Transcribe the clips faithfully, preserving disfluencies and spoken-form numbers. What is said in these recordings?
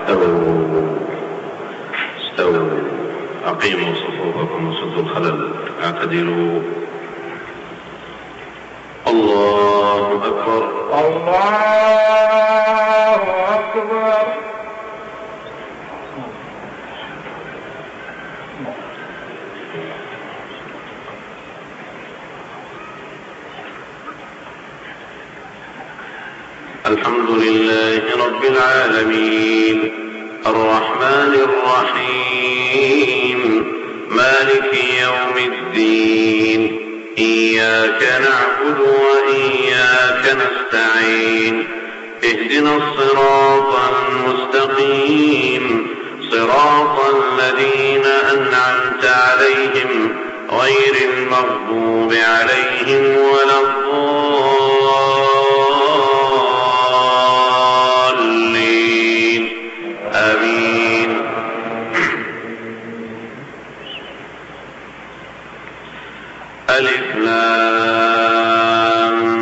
استووا استووا أقيموا صفوفكم وسدوا الخلل اعتدلوا. الله أكبر الله أكبر. الحمد لله رب العالمين الرحمن الرحيم مالك يوم الدين إياك نعبد وإياك نستعين اهدنا الصراط المستقيم صراط الذين أنعمت عليهم غير المغضوب عليهم ولا الضالين آمين. ألف لام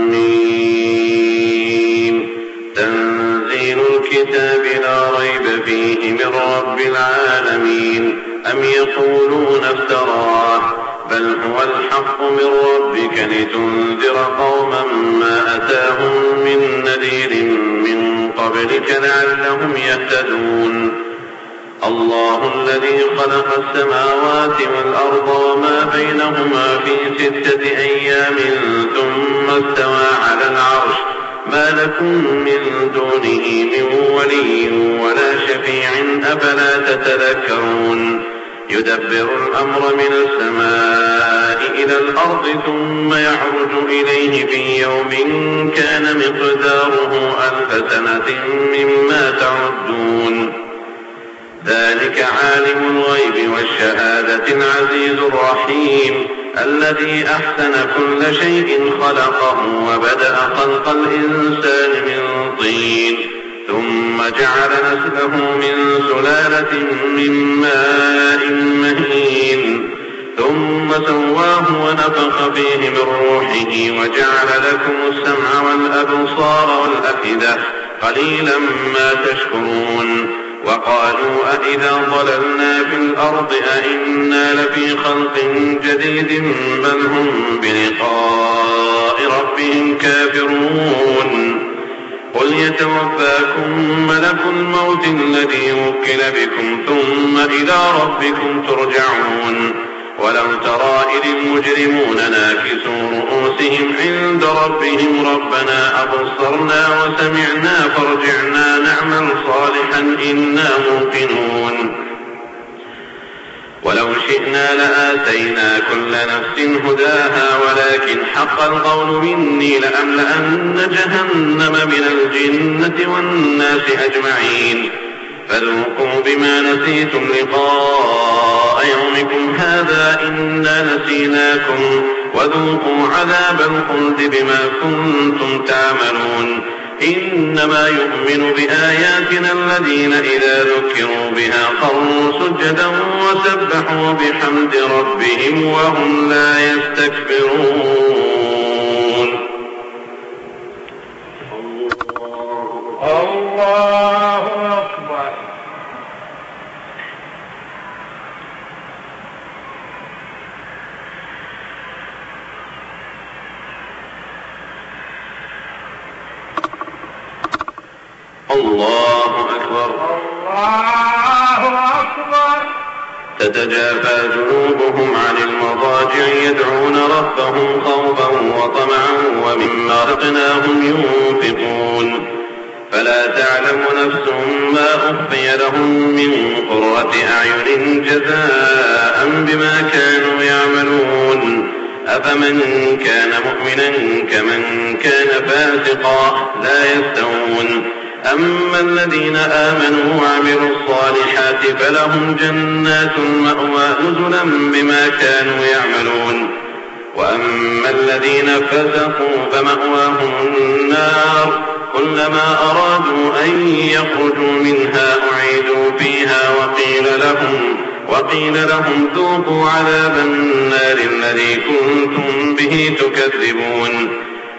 ميم تنزيل الكتاب لا ريب فيه من رب العالمين. أم يقولون افتراه بل هو الحق من ربك لتنذر قوما ما أتاهم من نذير من قبلك لعلهم يهتدون. الله الذي خلق السماوات والأرض وما بينهما في ستة أيام ثم استوى على العرش ما لكم من دونه من ولي ولا شفيع أفلا تتذكرون. يدبر الأمر من السماء إلى الأرض ثم يعرج إليه في يوم كان مقداره ألف سنة مما تعدون. ذلك عالم الغيب والشهادة العزيز الرحيم الذي أحسن كل شيء خلقه وبدأ خلق الإنسان من طين ثم جعل نسله من سلالة من ماء مهين ثم سواه ونفخ فيه من روحه وجعل لكم السمع والأبصار والأفئدة قليلا ما تشكرون. وقالوا أإذا ضللنا في الأرض أإنا لفي خلق جديد بل هم بلقاء ربهم كافرون. قل يتوفاكم ملك الموت الذي وكل بكم ثم إلى ربكم ترجعون. ولو ترى إذ المجرمون ناكسوا رؤوسهم عند ربهم ربنا أبصرنا وسمعنا فارجعنا نعمل صالحا إنا موقنون. ولو شئنا لآتينا كل نفس هداها ولكن حق القول مني لأملأن جهنم من الجنة والناس أجمعين. فذوقوا بما نسيتم لقاء يومكم هذا إنا نسيناكم وذوقوا عذاب الخلد بما كنتم تعملون. إنما يؤمن بآياتنا الذين إذا ذكروا بها خروا سجدا وسبحوا بحمد ربهم وهم لا يستكبرون. الله أكبر. الله أكبر الله أكبر. تتجافى جنوبهم عن المضاجع يدعون ربهم خوفا وطمعا ومما رزقناهم ينفقون. فلا تعلم نفس ما أخفي لهم من قرة أعين جزاء بما كانوا يعملون. أفمن كان مؤمنا كمن كان فاسقا لا يستوون. أما الذين آمنوا وعملوا الصالحات فلهم جنات المأوى نزلا بما كانوا يعملون. وأما الذين فسقوا فمأواهم النار كلما أرادوا أن يخرجوا منها أعيدوا فيها وقيل لهم وقيل لهم ذوقوا عذاب النار الذي كنتم به تكذبون.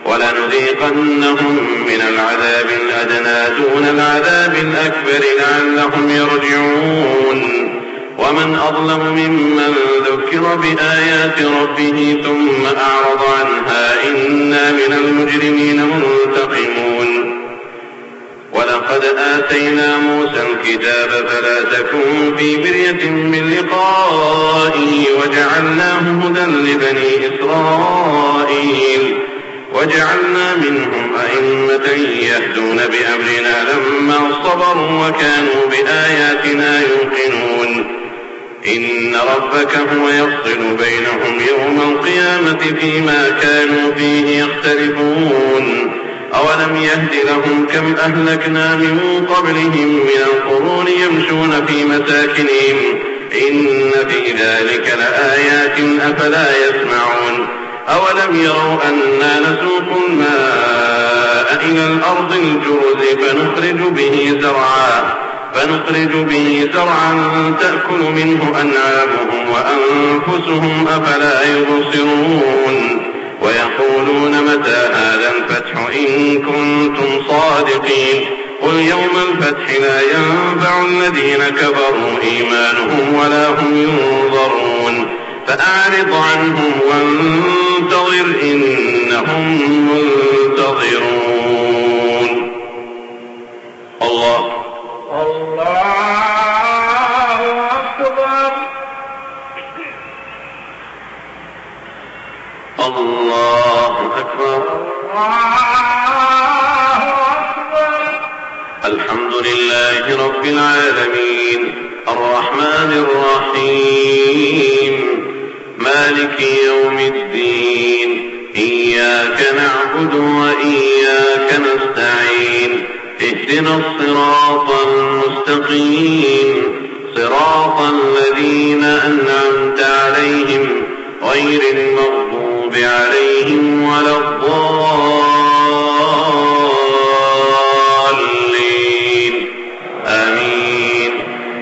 ولنذيقنهم من العذاب الأدنى دون العذاب الأكبر لعلهم يرجعون ومن أظلم ممن ذكر بآيات ربه ثم أعرض عنها إنا من المجرمين منتقمون ولقد آتينا موسى الكتاب فلا تكن في مرية من لقائه وجعلناه هدى لبني إسرائيل وجعلنا منهم أئمة يهدون بأمرنا لما صبروا وكانوا بآياتنا يوقنون إن ربك هو يفصل بينهم يوم القيامة فيما كانوا فيه يختلفون أولم يهد لهم كم أهلكنا من قبلهم من القرون يمشون في مساكنهم إن في ذلك لآيات أفلا يسمعون أولم يروا أنا نسوق الماء إلى الأرض الجرز فنخرج به زرعا فنخرج به زرعا تأكل منه أنعامهم وأنفسهم أفلا يبصرون ويقولون متى هذا الفتح إن كنتم صادقين قل يوم الفتح لا ينفع الذين كفروا إيمانهم ولا هم ينظرون فأعرض عنهم وانتظر إنهم منتظرون. الله الله أكبر الله أكبر الله أكبر. الحمد لله رب العالمين الرحمن الرحيم مالك يوم الدين إياك نعبد وإياك نستعين اهدنا الصراط المستقيم صراط الذين أنعمت عليهم غير المغضوب عليهم ولا الضالين آمين.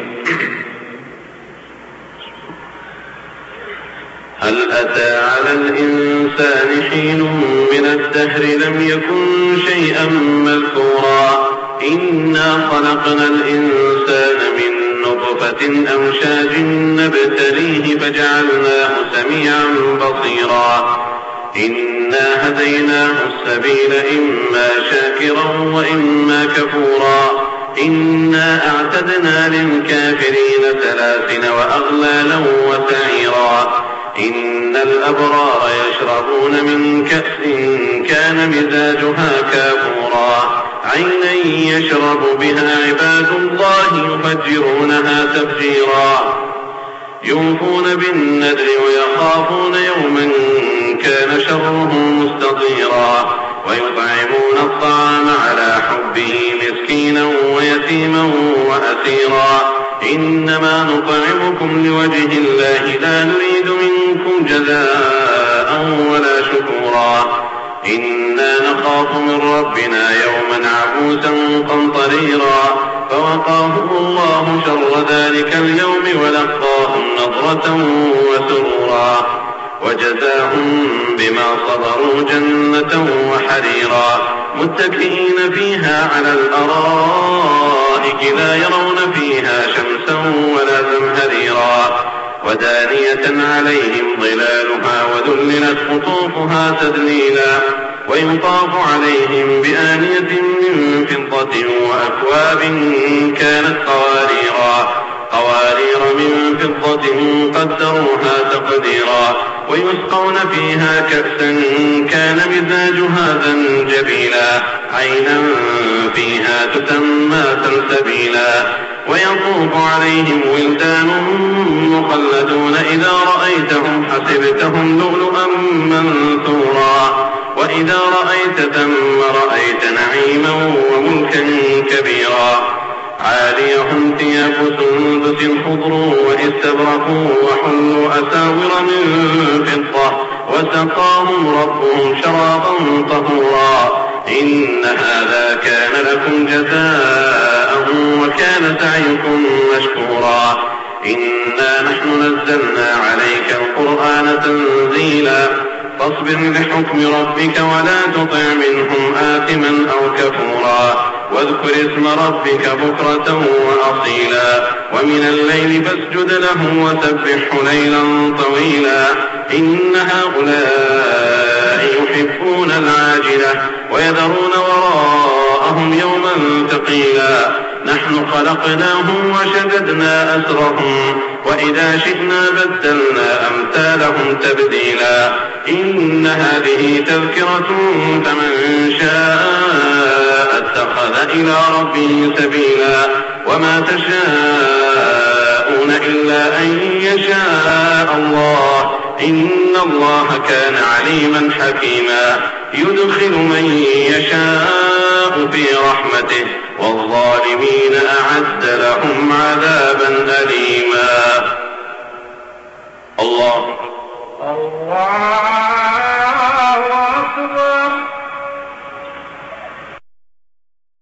هل أتى على الإنسان حين من الدهر لم يكن شيئا مذكورا إنا خلقنا الإنسان من نطفة أمشاج نبتليه فجعلناه سميعا بصيرا إنا هديناه السبيل إما شاكرا وإما كفورا إنا أعتدنا للكافرين سلاسل وأغلالا وسعيرا إن الأبرار يشربون من كأس كان مزاجها كافورا عينا يشرب بها عباد الله يفجرونها تفجيرا يوفون بالنذر ويخافون يوما كان شره مستطيرا ويطعمون الطعام على حبه مسكينا ويتيما وأسيرا إنما نطعمكم لوجه الله لا نريد منكم جزاء ولا شكورا إنا نخاف من ربنا يوما عبوسا قمطريرا فوقاهم الله شر ذلك اليوم ولقاهم نضرة وسرورا وجزاهم بما صبروا جنة وحريرا متكئين فيها على الأرائك لا يرون فيها شمسا ولا زمهريرا ودانية عليهم ظلالها وذللت قطوفها تذليلا ويطاف عليهم بآنية من فضة وأكواب كانت قواريرا قوارير من فضة قدروها تقديرا ويسقون فيها كأسا كان مزاجها زنجبيلا عينا فيها تسمى سلسبيلا ويطوف عليهم ولدان مخلدون إذا رأيتهم حسبتهم لؤلؤا منثورا وإذا رأيت ثم رأيت نعيما وملكا كبيرا عاليهم ثياب سندس خضر واستبرقوا وحلوا أساور من فضة وسقاهم ربهم شرابا طهورا إن هذا كان لكم جزاء وكان سعيكم مشكورا إنا نحن نزلنا عليك القرآن تنزيلا فاصبر لحكم ربك ولا تطع منهم آثما أو كفورا واذكر اسم ربك بكرة وأصيلا ومن الليل فاسجد له وسبحه ليلا طويلا إن هؤلاء يحبون العاجلة ويذرون وراءهم يوما ثقيلا نحن خلقناهم وشددنا أسرهم وإذا شئنا بدلنا أمثالهم تبديلا إن هذه تذكرة فمن شاء اتخذ إلى ربه سبيلا وما تشاءون إلا أن يشاء الله إن الله كان عليما حكيما يدخل من يشاء في رحمته والظالمين أعد لهم عذابا أليما. الله الله أكبر.